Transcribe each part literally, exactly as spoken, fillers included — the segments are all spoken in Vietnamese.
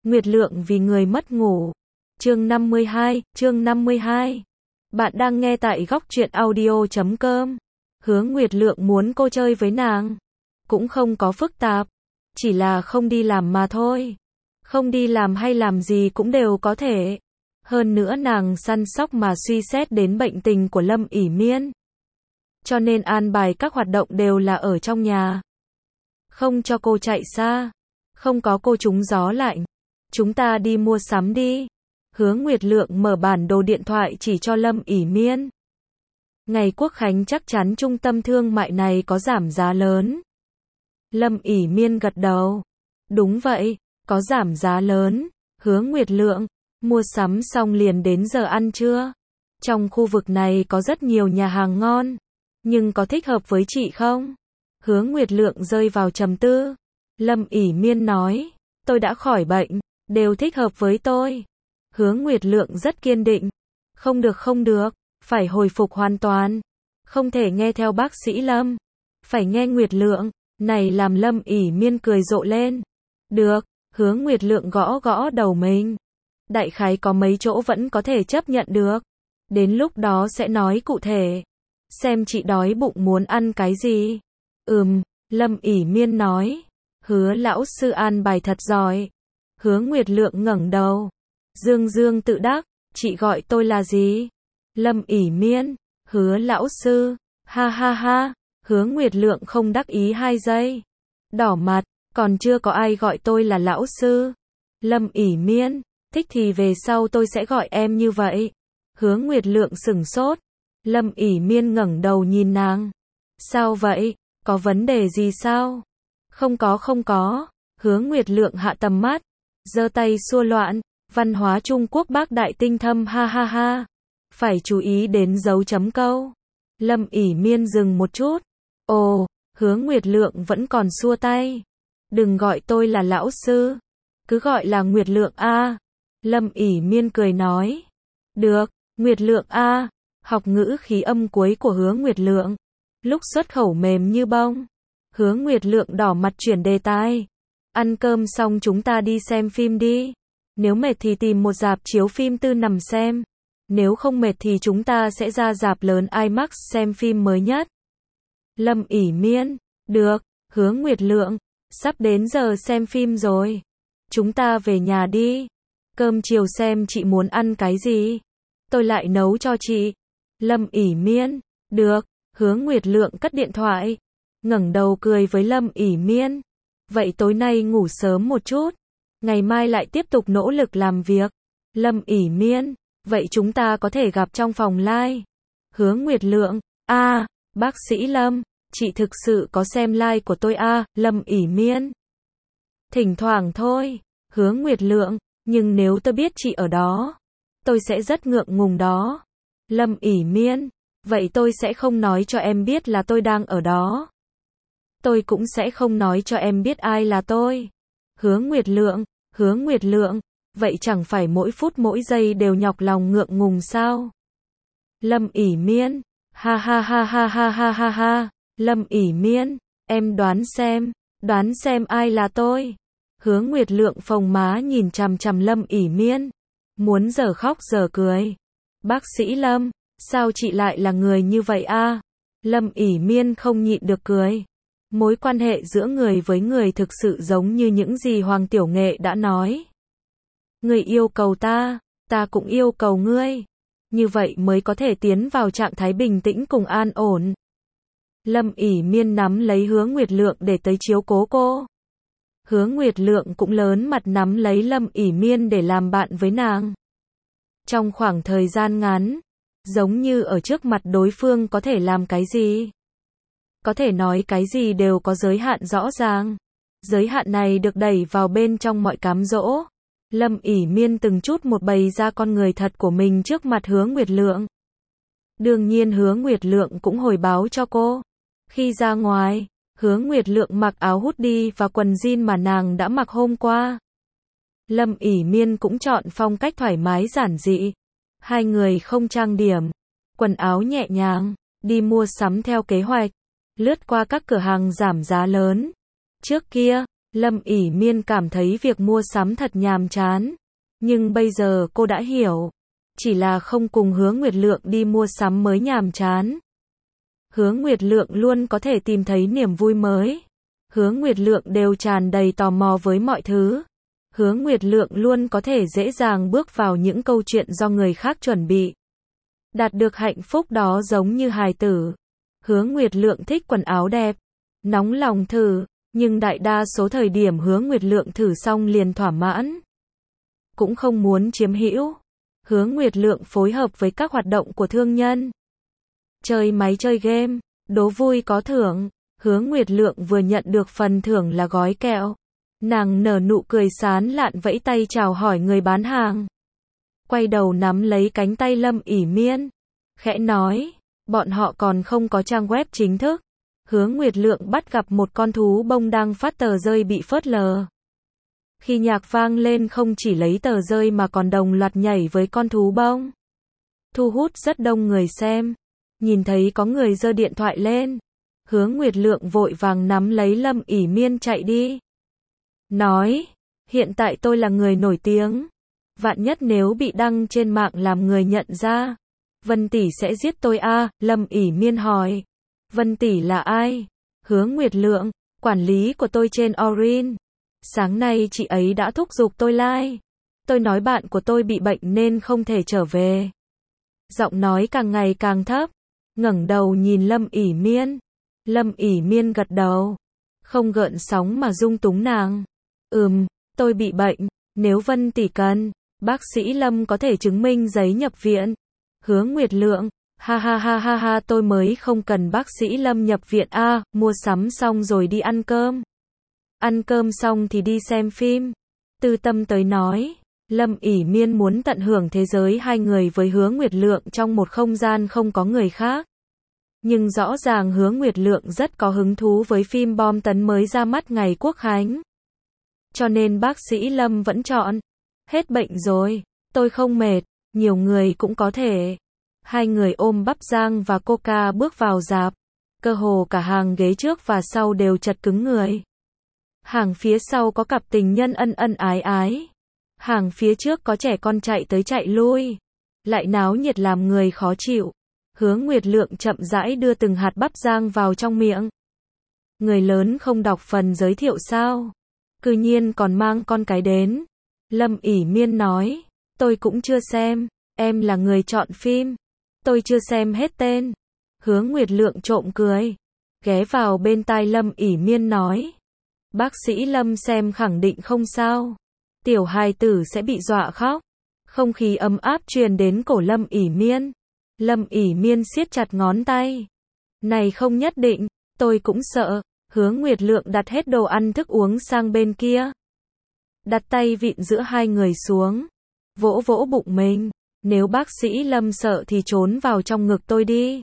Nguyệt Lượng vì người mất ngủ. Chương năm mươi hai, chương năm mươi hai. Bạn đang nghe tại góc truyện audio chấm com. Hứa Nguyệt Lượng muốn cô chơi với nàng. Cũng không có phức tạp. Chỉ là không đi làm mà thôi. Không đi làm hay làm gì cũng đều có thể. Hơn nữa nàng săn sóc mà suy xét đến bệnh tình của Lâm ỉ Miên. Cho nên an bài các hoạt động đều là ở trong nhà. Không cho cô chạy xa. Không có cô trúng gió lạnh. Chúng ta đi mua sắm đi. Hứa Nguyệt Lượng mở bản đồ điện thoại chỉ cho Lâm ỉ Miên. Ngày Quốc Khánh chắc chắn trung tâm thương mại này có giảm giá lớn. Lâm ỉ Miên gật đầu. Đúng vậy, có giảm giá lớn. Hứa Nguyệt Lượng, mua sắm xong liền đến giờ ăn trưa. Trong khu vực này có rất nhiều nhà hàng ngon. Nhưng có thích hợp với chị không? Hứa Nguyệt Lượng rơi vào trầm tư. Lâm ỉ Miên nói, tôi đã khỏi bệnh, đều thích hợp với tôi. Hứa Nguyệt Lượng rất kiên định. Không được không được, phải hồi phục hoàn toàn. Không thể nghe theo bác sĩ Lâm. Phải nghe Nguyệt Lượng. Này làm Lâm ỉ Miên cười rộ lên. Được, Hứa Nguyệt Lượng gõ gõ đầu mình. Đại khái có mấy chỗ vẫn có thể chấp nhận được. Đến lúc đó sẽ nói cụ thể. Xem chị đói bụng muốn ăn cái gì. Ừm, Lâm ỉ Miên nói. Hứa lão sư an bài thật giỏi. Hứa Nguyệt Lượng ngẩng đầu. Dương dương tự đắc, chị gọi tôi là gì? Lâm ỉ Miên, Hứa lão sư, ha ha ha. Hứa Nguyệt Lượng không đắc ý hai giây. Đỏ mặt, còn chưa có ai gọi tôi là lão sư. Lâm ỉ Miên, thích thì về sau tôi sẽ gọi em như vậy. Hứa Nguyệt Lượng sửng sốt. Lâm ỉ Miên ngẩng đầu nhìn nàng. Sao vậy? Có vấn đề gì sao? Không có không có. Hứa Nguyệt Lượng hạ tầm mắt. Giơ tay xua loạn. Văn hóa Trung Quốc bác đại tinh thâm ha ha ha. Phải chú ý đến dấu chấm câu. Lâm ỉ Miên dừng một chút. Ồ, Hứa Nguyệt Lượng vẫn còn xua tay. Đừng gọi tôi là lão sư. Cứ gọi là Nguyệt Lượng a. Lâm ỉ Miên cười nói. Được, Nguyệt Lượng a. Học ngữ khí âm cuối của Hứa Nguyệt Lượng. Lúc xuất khẩu mềm như bông. Hứa Nguyệt Lượng đỏ mặt chuyển đề tài. Ăn cơm xong chúng ta đi xem phim đi. Nếu mệt thì tìm một rạp chiếu phim tư nằm xem. Nếu không mệt thì chúng ta sẽ ra rạp lớn IMAX xem phim mới nhất. Lâm ỉ Miên, được, Hứa Nguyệt Lượng, sắp đến giờ xem phim rồi. Chúng ta về nhà đi. Cơm chiều xem chị muốn ăn cái gì. Tôi lại nấu cho chị. Lâm ỉ Miên, được, Hứa Nguyệt Lượng cất điện thoại. Ngẩng đầu cười với Lâm ỉ Miên. Vậy tối nay ngủ sớm một chút. Ngày mai lại tiếp tục nỗ lực làm việc. Lâm ỉ Miên, vậy chúng ta có thể gặp trong phòng live. Hứa Nguyệt Lượng, a, à, bác sĩ Lâm, chị thực sự có xem live của tôi a, à, Lâm ỉ Miên. Thỉnh thoảng thôi. Hứa Nguyệt Lượng, nhưng nếu tôi biết chị ở đó, tôi sẽ rất ngượng ngùng đó. Lâm ỉ Miên, vậy tôi sẽ không nói cho em biết là tôi đang ở đó. Tôi cũng sẽ không nói cho em biết ai là tôi. Hứa Nguyệt Lượng, Hứa Nguyệt Lượng, vậy chẳng phải mỗi phút mỗi giây đều nhọc lòng ngượng ngùng sao? Lâm ỉ Miên, ha ha ha ha ha ha ha ha. Lâm ỉ Miên, em đoán xem, đoán xem ai là tôi. Hứa Nguyệt Lượng phồng má nhìn chằm chằm Lâm ỉ Miên, muốn giờ khóc giờ cười. Bác sĩ Lâm, sao chị lại là người như vậy a? À? Lâm ỉ Miên không nhịn được cười. Mối quan hệ giữa người với người thực sự giống như những gì Hoàng Tiểu Nghệ đã nói. Người yêu cầu ta, ta cũng yêu cầu ngươi. Như vậy mới có thể tiến vào trạng thái bình tĩnh cùng an ổn. Lâm ỉ Miên nắm lấy Hứa Nguyệt Lượng để tới chiếu cố cô. Hứa Nguyệt Lượng cũng lớn mặt nắm lấy Lâm ỉ Miên để làm bạn với nàng. Trong khoảng thời gian ngắn, giống như ở trước mặt đối phương có thể làm cái gì, có thể nói cái gì đều có giới hạn rõ ràng. Giới hạn này được đẩy vào bên trong mọi cám dỗ. Lâm ỉ Miên từng chút một bày ra con người thật của mình trước mặt Hứa Nguyệt Lượng. Đương nhiên Hứa Nguyệt Lượng cũng hồi báo cho cô. Khi ra ngoài, Hứa Nguyệt Lượng mặc áo hoodie và quần jean mà nàng đã mặc hôm qua. Lâm ỉ Miên cũng chọn phong cách thoải mái giản dị. Hai người không trang điểm, quần áo nhẹ nhàng, đi mua sắm theo kế hoạch. Lướt qua các cửa hàng giảm giá lớn. Trước kia, Lâm ỉ miên cảm thấy việc mua sắm thật nhàm chán. Nhưng bây giờ cô đã hiểu. Chỉ là không cùng Hứa Nguyệt Lượng đi mua sắm mới nhàm chán. Hứa Nguyệt Lượng luôn có thể tìm thấy niềm vui mới. Hứa Nguyệt Lượng đều tràn đầy tò mò với mọi thứ. Hứa Nguyệt Lượng luôn có thể dễ dàng bước vào những câu chuyện do người khác chuẩn bị. Đạt được hạnh phúc đó giống như hài tử. Hứa Nguyệt Lượng thích quần áo đẹp, nóng lòng thử, nhưng đại đa số thời điểm Hứa Nguyệt Lượng thử xong liền thỏa mãn. Cũng không muốn chiếm hữu. Hứa Nguyệt Lượng phối hợp với các hoạt động của thương nhân. Chơi máy chơi game, đố vui có thưởng. Hứa Nguyệt Lượng vừa nhận được phần thưởng là gói kẹo. Nàng nở nụ cười sán lạn vẫy tay chào hỏi người bán hàng. Quay đầu nắm lấy cánh tay Lâm ỉ miên. Khẽ nói, bọn họ còn không có trang web chính thức. Hứa Nguyệt Lượng bắt gặp một con thú bông đang phát tờ rơi bị phớt lờ. Khi nhạc vang lên không chỉ lấy tờ rơi mà còn đồng loạt nhảy với con thú bông. Thu hút rất đông người xem. Nhìn thấy có người giơ điện thoại lên. Hứa Nguyệt Lượng vội vàng nắm lấy Lâm ỉ miên chạy đi. Nói, hiện tại tôi là người nổi tiếng. Vạn nhất nếu bị đăng trên mạng làm người nhận ra. Vân tỷ sẽ giết tôi à, Lâm ỉ miên hỏi. Vân tỷ là ai? Hứa Nguyệt Lượng, quản lý của tôi trên Orin. Sáng nay chị ấy đã thúc giục tôi like. Tôi nói bạn của tôi bị bệnh nên không thể trở về. Giọng nói càng ngày càng thấp. Ngẩng đầu nhìn Lâm ỉ miên. Lâm ỉ miên gật đầu. Không gợn sóng mà dung túng nàng. Ừm, tôi bị bệnh. Nếu Vân tỷ cần, bác sĩ Lâm có thể chứng minh giấy nhập viện. Hứa Nguyệt Lượng, ha ha ha ha ha tôi mới không cần bác sĩ Lâm nhập viện a, à, mua sắm xong rồi đi ăn cơm. Ăn cơm xong thì đi xem phim. Tư Tâm tới nói, Lâm ỉ miên muốn tận hưởng thế giới hai người với Hứa Nguyệt Lượng trong một không gian không có người khác. Nhưng rõ ràng Hứa Nguyệt Lượng rất có hứng thú với phim bom tấn mới ra mắt ngày Quốc khánh. Cho nên bác sĩ Lâm vẫn chọn. Hết bệnh rồi, tôi không mệt, nhiều người cũng có thể. Hai người ôm bắp rang và coca bước vào rạp. Cơ hồ cả hàng ghế trước và sau đều chật cứng người. Hàng phía sau có cặp tình nhân ân ân ái ái. Hàng phía trước có trẻ con chạy tới chạy lui. Lại náo nhiệt làm người khó chịu. Hứa Nguyệt Lượng chậm rãi đưa từng hạt bắp rang vào trong miệng. Người lớn không đọc phần giới thiệu sao? Cư nhiên còn mang con cái đến. Lâm ỉ miên nói, tôi cũng chưa xem, em là người chọn phim. Tôi chưa xem hết tên. Hứa Nguyệt Lượng trộm cười. Ghé vào bên tai Lâm ỉ miên nói. Bác sĩ Lâm xem khẳng định không sao. Tiểu hài tử sẽ bị dọa khóc. Không khí ấm áp truyền đến cổ Lâm ỉ miên. Lâm ỉ miên siết chặt ngón tay. Này không nhất định, tôi cũng sợ. Hứa Nguyệt Lượng đặt hết đồ ăn thức uống sang bên kia. Đặt tay vịn giữa hai người xuống. Vỗ vỗ bụng mình. Nếu bác sĩ Lâm sợ thì trốn vào trong ngực tôi đi.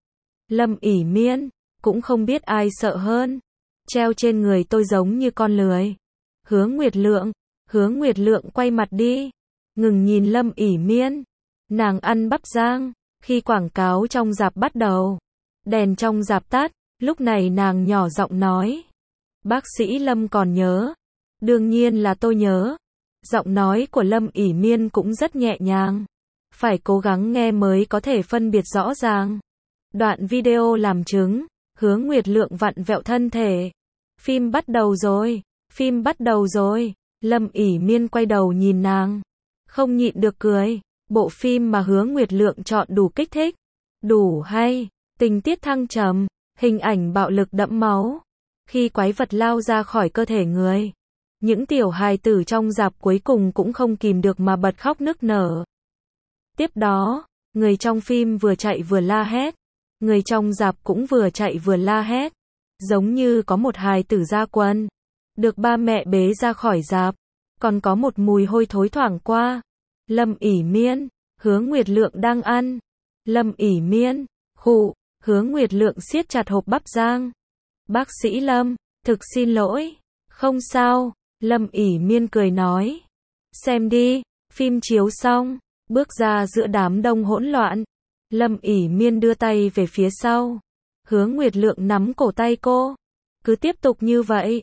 Lâm ỉ miên, cũng không biết ai sợ hơn. Treo trên người tôi giống như con lười. Hứa Nguyệt Lượng, Hứa Nguyệt Lượng quay mặt đi. Ngừng nhìn Lâm ỉ miên. Nàng ăn bắp rang. Khi quảng cáo trong rạp bắt đầu. Đèn trong rạp tắt. Lúc này nàng nhỏ giọng nói. Bác sĩ Lâm còn nhớ. Đương nhiên là tôi nhớ. Giọng nói của Lâm ỉ miên cũng rất nhẹ nhàng. Phải cố gắng nghe mới có thể phân biệt rõ ràng. Đoạn video làm chứng. Hứa Nguyệt Lượng vặn vẹo thân thể. Phim bắt đầu rồi. Phim bắt đầu rồi. Lâm ỉ miên quay đầu nhìn nàng. Không nhịn được cười. Bộ phim mà Hứa Nguyệt Lượng chọn đủ kích thích. Đủ hay. Tình tiết thăng trầm. Hình ảnh bạo lực đẫm máu. Khi quái vật lao ra khỏi cơ thể người. Những tiểu hài tử trong rạp cuối cùng cũng không kìm được mà bật khóc nức nở. Tiếp đó, người trong phim vừa chạy vừa la hét. Người trong rạp cũng vừa chạy vừa la hét. Giống như có một hài tử ra quân. Được ba mẹ bế ra khỏi rạp. Còn có một mùi hôi thối thoảng qua. Lâm ỉ miên, Hứa Nguyệt Lượng đang ăn. Lâm ỉ miên, khụ, Hứa Nguyệt Lượng siết chặt hộp bắp rang. Bác sĩ Lâm, thực xin lỗi. Không sao, Lâm ỉ miên cười nói. Xem đi, phim chiếu xong. Bước ra giữa đám đông hỗn loạn. Lâm ỉ miên đưa tay về phía sau. Hứa Nguyệt Lượng nắm cổ tay cô. Cứ tiếp tục như vậy.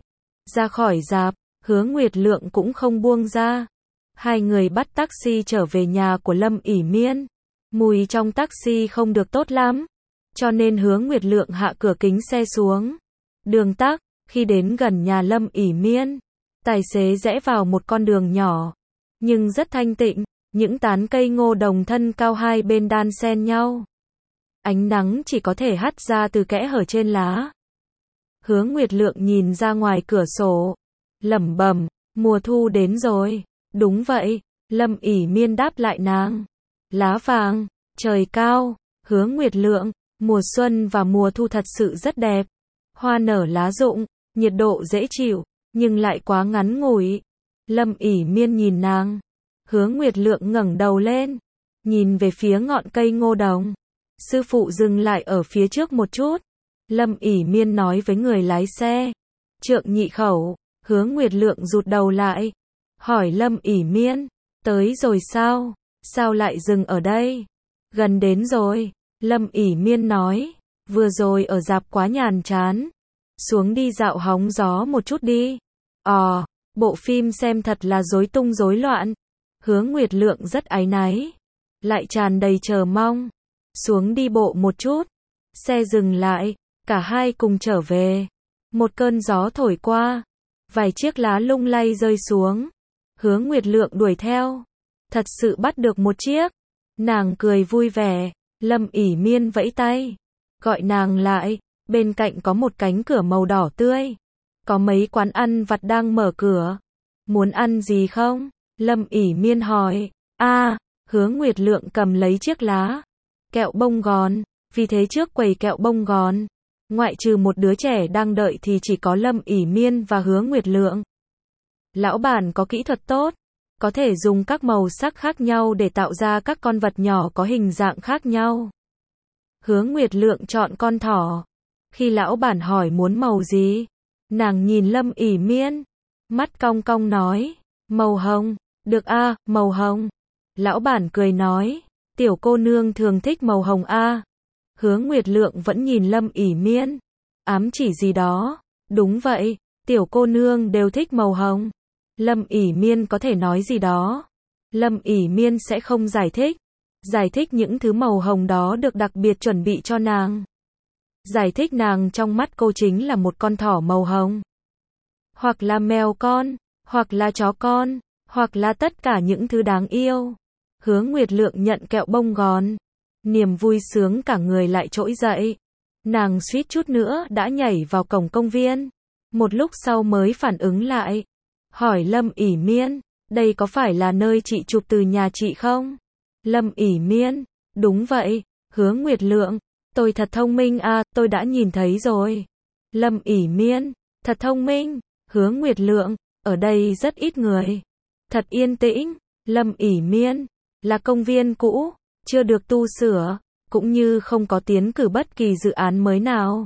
Ra khỏi rạp, Hứa Nguyệt Lượng cũng không buông ra. Hai người bắt taxi trở về nhà của Lâm ỷ Miên. Mùi trong taxi không được tốt lắm, cho nên Hứa Nguyệt Lượng hạ cửa kính xe xuống. Đường tắc, khi đến gần nhà Lâm ỷ Miên, tài xế rẽ vào một con đường nhỏ, nhưng rất thanh tịnh, những tán cây ngô đồng thân cao hai bên đan xen nhau. Ánh nắng chỉ có thể hắt ra từ kẽ hở trên lá. Hứa Nguyệt Lượng nhìn ra ngoài cửa sổ, lẩm bẩm, mùa thu đến rồi. Đúng vậy, Lâm ỷ Miên đáp lại nàng. Lá vàng, trời cao, Hứa Nguyệt Lượng, mùa xuân và mùa thu thật sự rất đẹp. Hoa nở lá rụng, nhiệt độ dễ chịu, nhưng lại quá ngắn ngủi. Lâm ỷ Miên nhìn nàng. Hứa Nguyệt Lượng ngẩng đầu lên, nhìn về phía ngọn cây ngô đồng. Sư phụ dừng lại ở phía trước một chút. Lâm ỷ Miên nói với người lái xe. Trượng nhị khẩu. Hứa Nguyệt Lượng rụt đầu lại, hỏi Lâm ỷ Miên, tới rồi sao? Sao lại dừng ở đây? Gần đến rồi. Lâm ỷ Miên nói, vừa rồi ở rạp quá nhàm chán. Xuống đi dạo hóng gió một chút đi. Ồ, bộ phim xem thật là rối tung rối loạn. Hứa Nguyệt Lượng rất áy náy, lại tràn đầy chờ mong. Xuống đi bộ một chút. Xe dừng lại, cả hai cùng trở về. Một cơn gió thổi qua, vài chiếc lá lung lay rơi xuống. Hứa Nguyệt Lượng đuổi theo, thật sự bắt được một chiếc. Nàng cười vui vẻ. Lâm ỷ Miên vẫy tay, gọi nàng lại. Bên cạnh có một cánh cửa màu đỏ tươi, có mấy quán ăn vặt đang mở cửa. Muốn ăn gì không? Lâm ỷ Miên hỏi. A, à, Hứa Nguyệt Lượng cầm lấy chiếc lá. Kẹo bông gòn, vì thế trước quầy kẹo bông gòn, ngoại trừ một đứa trẻ đang đợi thì chỉ có Lâm ỷ Miên và Hứa Nguyệt Lượng. Lão bản có kỹ thuật tốt, có thể dùng các màu sắc khác nhau để tạo ra các con vật nhỏ có hình dạng khác nhau. Hứa Nguyệt Lượng chọn con thỏ. Khi lão bản hỏi muốn màu gì, nàng nhìn Lâm ỷ Miên, mắt cong cong nói, màu hồng. Được a, à, màu hồng. Lão bản cười nói, tiểu cô nương thường thích màu hồng a. À. Hứa Nguyệt Lượng vẫn nhìn Lâm ỷ Miên, ám chỉ gì đó. Đúng vậy, tiểu cô nương đều thích màu hồng. Lâm ỷ Miên có thể nói gì đó. Lâm ỷ Miên sẽ không giải thích. Giải thích những thứ màu hồng đó được đặc biệt chuẩn bị cho nàng. Giải thích nàng trong mắt cô chính là một con thỏ màu hồng. Hoặc là mèo con, hoặc là chó con, hoặc là tất cả những thứ đáng yêu. Hứa Nguyệt Lượng nhận kẹo bông gòn. Niềm vui sướng cả người lại trỗi dậy. Nàng suýt chút nữa đã nhảy vào cổng công viên. Một lúc sau mới phản ứng lại. Hỏi Lâm ỷ Miên, đây có phải là nơi chị chụp từ nhà chị không? Lâm ỷ Miên, đúng vậy. Hứa Nguyệt Lượng, tôi thật thông minh à, tôi đã nhìn thấy rồi. Lâm ỷ Miên, thật thông minh. Hứa Nguyệt Lượng, ở đây rất ít người. Thật yên tĩnh. Lâm ỷ Miên, là công viên cũ, chưa được tu sửa, cũng như không có tiến cử bất kỳ dự án mới nào.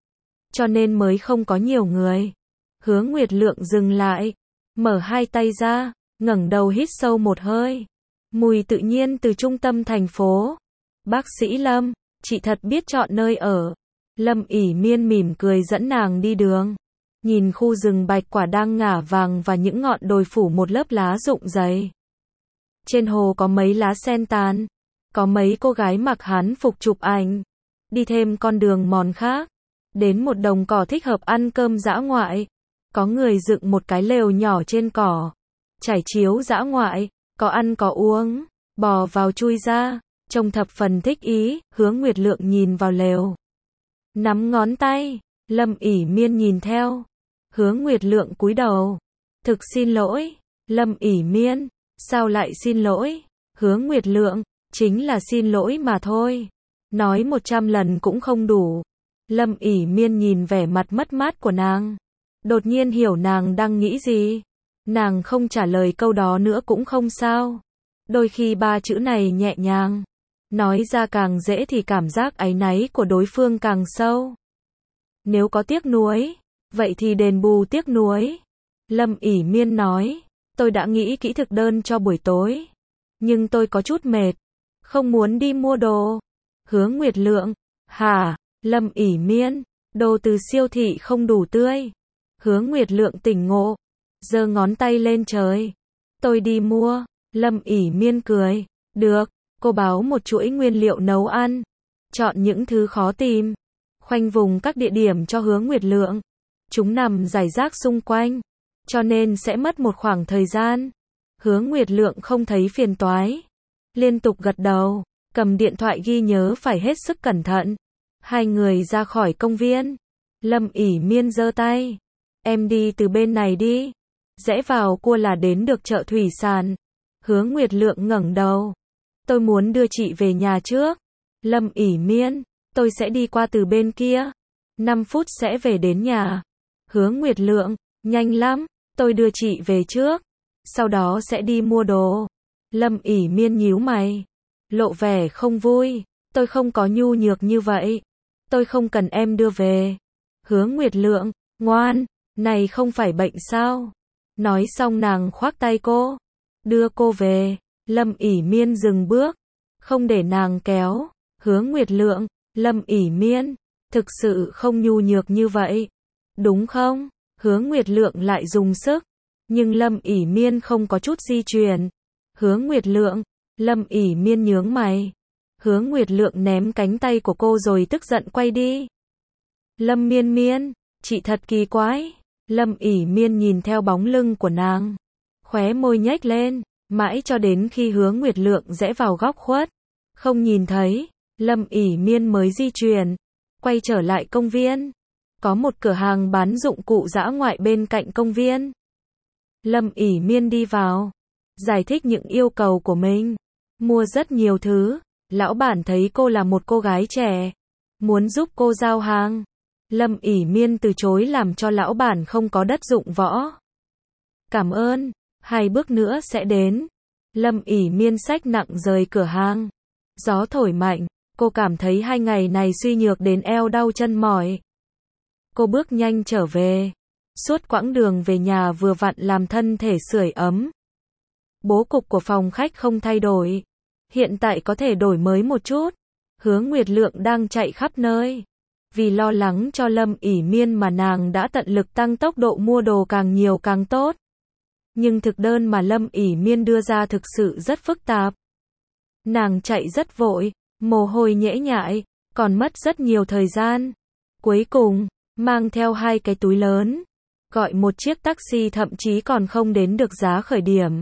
Cho nên mới không có nhiều người. Hứa Nguyệt Lượng dừng lại, mở hai tay ra, ngẩng đầu hít sâu một hơi. Mùi tự nhiên từ trung tâm thành phố. Bác sĩ Lâm, chị thật biết chọn nơi ở. Lâm ỷ Miên mỉm cười dẫn nàng đi đường. Nhìn khu rừng bạch quả đang ngả vàng và những ngọn đồi phủ một lớp lá rụng dày. Trên hồ có mấy lá sen tàn. Có mấy cô gái mặc hán phục chụp ảnh. Đi thêm con đường mòn khác. Đến một đồng cỏ thích hợp ăn cơm dã ngoại. Có người dựng một cái lều nhỏ trên cỏ. Trải chiếu dã ngoại. Có ăn có uống. Bò vào chui ra. Trông thập phần thích ý. Hứa Nguyệt Lượng nhìn vào lều. Nắm ngón tay. Lâm ỷ Miên nhìn theo. Hứa Nguyệt Lượng cúi đầu. Thực xin lỗi. Lâm ỷ Miên, sao lại xin lỗi? Hứa Nguyệt Lượng, chính là xin lỗi mà thôi. Nói một trăm lần cũng không đủ. Lâm ỷ Miên nhìn vẻ mặt mất mát của nàng. Đột nhiên hiểu nàng đang nghĩ gì. Nàng không trả lời câu đó nữa cũng không sao. Đôi khi ba chữ này nhẹ nhàng. Nói ra càng dễ thì cảm giác áy náy của đối phương càng sâu. Nếu có tiếc nuối, vậy thì đền bù tiếc nuối. Lâm ỷ Miên nói, tôi đã nghĩ kỹ thực đơn cho buổi tối. Nhưng tôi có chút mệt. Không muốn đi mua đồ. Hứa Nguyệt Lượng, hả? Lâm ỷ Miên, đồ từ siêu thị không đủ tươi. Hứa Nguyệt Lượng tỉnh ngộ, giơ ngón tay lên trời. Tôi đi mua. Lâm ỉ miên cười. Được, cô báo một chuỗi nguyên liệu nấu ăn. Chọn những thứ khó tìm. Khoanh vùng các địa điểm cho Hứa Nguyệt Lượng. Chúng nằm rải rác xung quanh, cho nên sẽ mất một khoảng thời gian. Hứa Nguyệt Lượng không thấy phiền toái. Liên tục gật đầu, cầm điện thoại ghi nhớ phải hết sức cẩn thận. Hai người ra khỏi công viên. Lâm ỉ miên giơ tay. Em đi từ bên này đi. Rẽ vào cua là đến được chợ thủy sản. Hứa Nguyệt Lượng ngẩng đầu. Tôi muốn đưa chị về nhà trước. Lâm ỉ miên, tôi sẽ đi qua từ bên kia. năm phút sẽ về đến nhà. Hứa Nguyệt Lượng, nhanh lắm, tôi đưa chị về trước. Sau đó sẽ đi mua đồ. Lâm ỉ miên nhíu mày. Lộ vẻ không vui. Tôi không có nhu nhược như vậy. Tôi không cần em đưa về. Hứa Nguyệt Lượng, ngoan, này không phải bệnh sao? Nói xong nàng khoác tay cô. Đưa cô về. Lâm ỉ miên dừng bước. Không để nàng kéo. Hứa Nguyệt Lượng, Lâm ỉ miên, thực sự không nhu nhược như vậy. Đúng không? Hứa Nguyệt Lượng lại dùng sức. Nhưng Lâm ỉ miên không có chút di chuyển. Hứa Nguyệt Lượng, Lâm ỉ miên nhướng mày. Hứa Nguyệt Lượng ném cánh tay của cô rồi tức giận quay đi. Lâm miên miên, chị thật kỳ quái. Lâm ỉ miên nhìn theo bóng lưng của nàng. Khóe môi nhếch lên, mãi cho đến khi Hứa Nguyệt Lượng rẽ vào góc khuất. Không nhìn thấy, Lâm ỉ miên mới di chuyển. Quay trở lại công viên. Có một cửa hàng bán dụng cụ dã ngoại bên cạnh công viên. Lâm ỉ miên đi vào. Giải thích những yêu cầu của mình. Mua rất nhiều thứ. Lão bản thấy cô là một cô gái trẻ. Muốn giúp cô giao hàng. Lâm ỉ miên từ chối làm cho lão bản không có đất dụng võ. Cảm ơn. Hai bước nữa sẽ đến. Lâm ỉ miên xách nặng rời cửa hàng. Gió thổi mạnh. Cô cảm thấy hai ngày này suy nhược đến eo đau chân mỏi. Cô bước nhanh trở về. Suốt quãng đường về nhà vừa vặn làm thân thể sưởi ấm. Bố cục của phòng khách không thay đổi. Hiện tại có thể đổi mới một chút. Hứa Nguyệt Lượng đang chạy khắp nơi. Vì lo lắng cho Lâm ỉ miên mà nàng đã tận lực tăng tốc độ mua đồ càng nhiều càng tốt. Nhưng thực đơn mà Lâm ỉ miên đưa ra thực sự rất phức tạp. Nàng chạy rất vội, mồ hôi nhễ nhại, còn mất rất nhiều thời gian. Cuối cùng, mang theo hai cái túi lớn. Gọi một chiếc taxi thậm chí còn không đến được giá khởi điểm.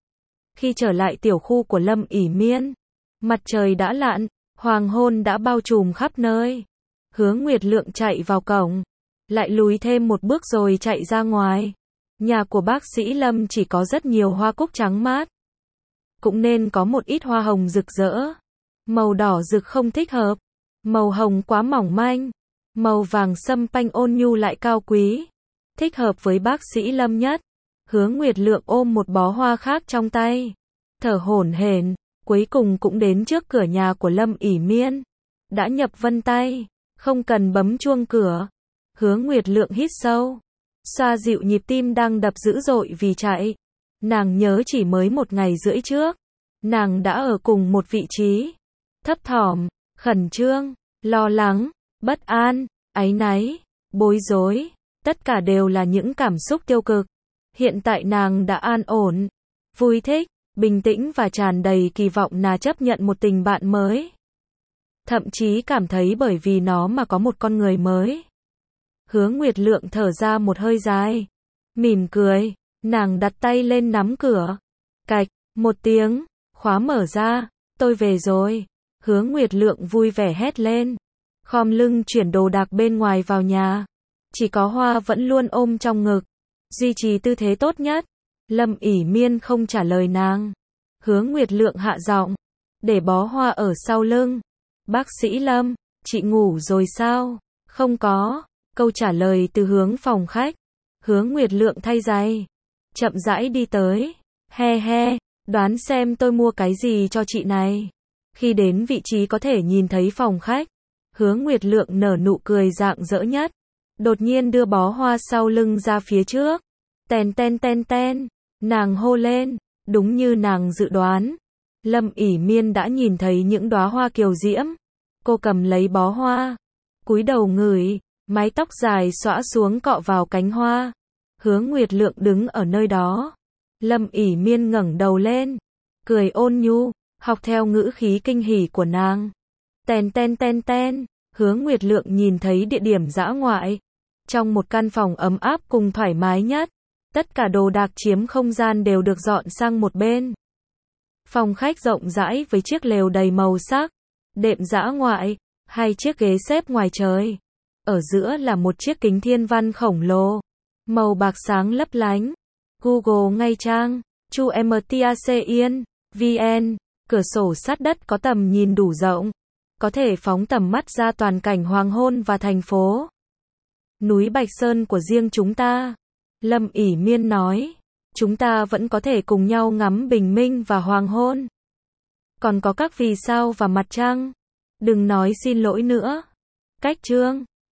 Khi trở lại tiểu khu của Lâm ỉ miên, mặt trời đã lặn, hoàng hôn đã bao trùm khắp nơi. Hứa Nguyệt Lượng chạy vào cổng, lại lùi thêm một bước rồi chạy ra ngoài. Nhà của bác sĩ Lâm chỉ có rất nhiều hoa cúc trắng mát. Cũng nên có một ít hoa hồng rực rỡ. Màu đỏ rực không thích hợp. Màu hồng quá mỏng manh. Màu vàng sâm panh ôn nhu lại cao quý. Thích hợp với bác sĩ Lâm nhất. Hứa Nguyệt Lượng ôm một bó hoa khác trong tay. Thở hổn hển, cuối cùng cũng đến trước cửa nhà của Lâm ỉ miên. Đã nhập vân tay, không cần bấm chuông cửa. Hứa Nguyệt Lượng hít sâu. Xoa dịu nhịp tim đang đập dữ dội vì chạy. Nàng nhớ chỉ mới một ngày rưỡi trước. Nàng đã ở cùng một vị trí. Thấp thỏm, khẩn trương, lo lắng, bất an, áy náy, bối rối. Tất cả đều là những cảm xúc tiêu cực. Hiện tại nàng đã an ổn, vui thích, bình tĩnh và tràn đầy kỳ vọng là chấp nhận một tình bạn mới. Thậm chí cảm thấy bởi vì nó mà có một con người mới. Hứa Nguyệt Lượng thở ra một hơi dài. Mỉm cười, nàng đặt tay lên nắm cửa. Cạch, một tiếng, khóa mở ra. Tôi về rồi. Hứa Nguyệt Lượng vui vẻ hét lên. Khom lưng chuyển đồ đạc bên ngoài vào nhà. Chỉ có hoa vẫn luôn ôm trong ngực. Duy trì tư thế tốt nhất. Lâm ỉ miên không trả lời nàng. Hứa Nguyệt Lượng hạ giọng. Để bó hoa ở sau lưng. Bác sĩ Lâm, chị ngủ rồi sao? Không có. Câu trả lời từ hướng phòng khách. Hứa Nguyệt Lượng thay giày. Chậm rãi đi tới. He he, đoán xem tôi mua cái gì cho chị này. Khi đến vị trí có thể nhìn thấy phòng khách. Hứa Nguyệt Lượng nở nụ cười rạng rỡ nhất. Đột nhiên đưa bó hoa sau lưng ra phía trước. Ten ten ten ten. Nàng hô lên. Đúng như nàng dự đoán. Lâm ỉ miên đã nhìn thấy những đóa hoa kiều diễm. Cô cầm lấy bó hoa. Cúi đầu ngửi. Mái tóc dài xõa xuống cọ vào cánh hoa. Hứa Nguyệt Lượng đứng ở nơi đó. Lâm ỉ miên ngẩng đầu lên, cười ôn nhu, học theo ngữ khí kinh hỉ của nàng. Ten ten ten ten, Hứa Nguyệt Lượng nhìn thấy địa điểm dã ngoại. Trong một căn phòng ấm áp cùng thoải mái nhất, tất cả đồ đạc chiếm không gian đều được dọn sang một bên. Phòng khách rộng rãi với chiếc lều đầy màu sắc, đệm dã ngoại, hai chiếc ghế xếp ngoài trời. Ở giữa là một chiếc kính thiên văn khổng lồ, màu bạc sáng lấp lánh. Google ngay trang, chu mtacin, vn, cửa sổ sát đất có tầm nhìn đủ rộng, có thể phóng tầm mắt ra toàn cảnh hoàng hôn và thành phố. Núi Bạch Sơn của riêng chúng ta. Lâm ỉ miên nói, chúng ta vẫn có thể cùng nhau ngắm bình minh và hoàng hôn. Còn có các vì sao và mặt trăng. Đừng nói xin lỗi nữa. Cách chương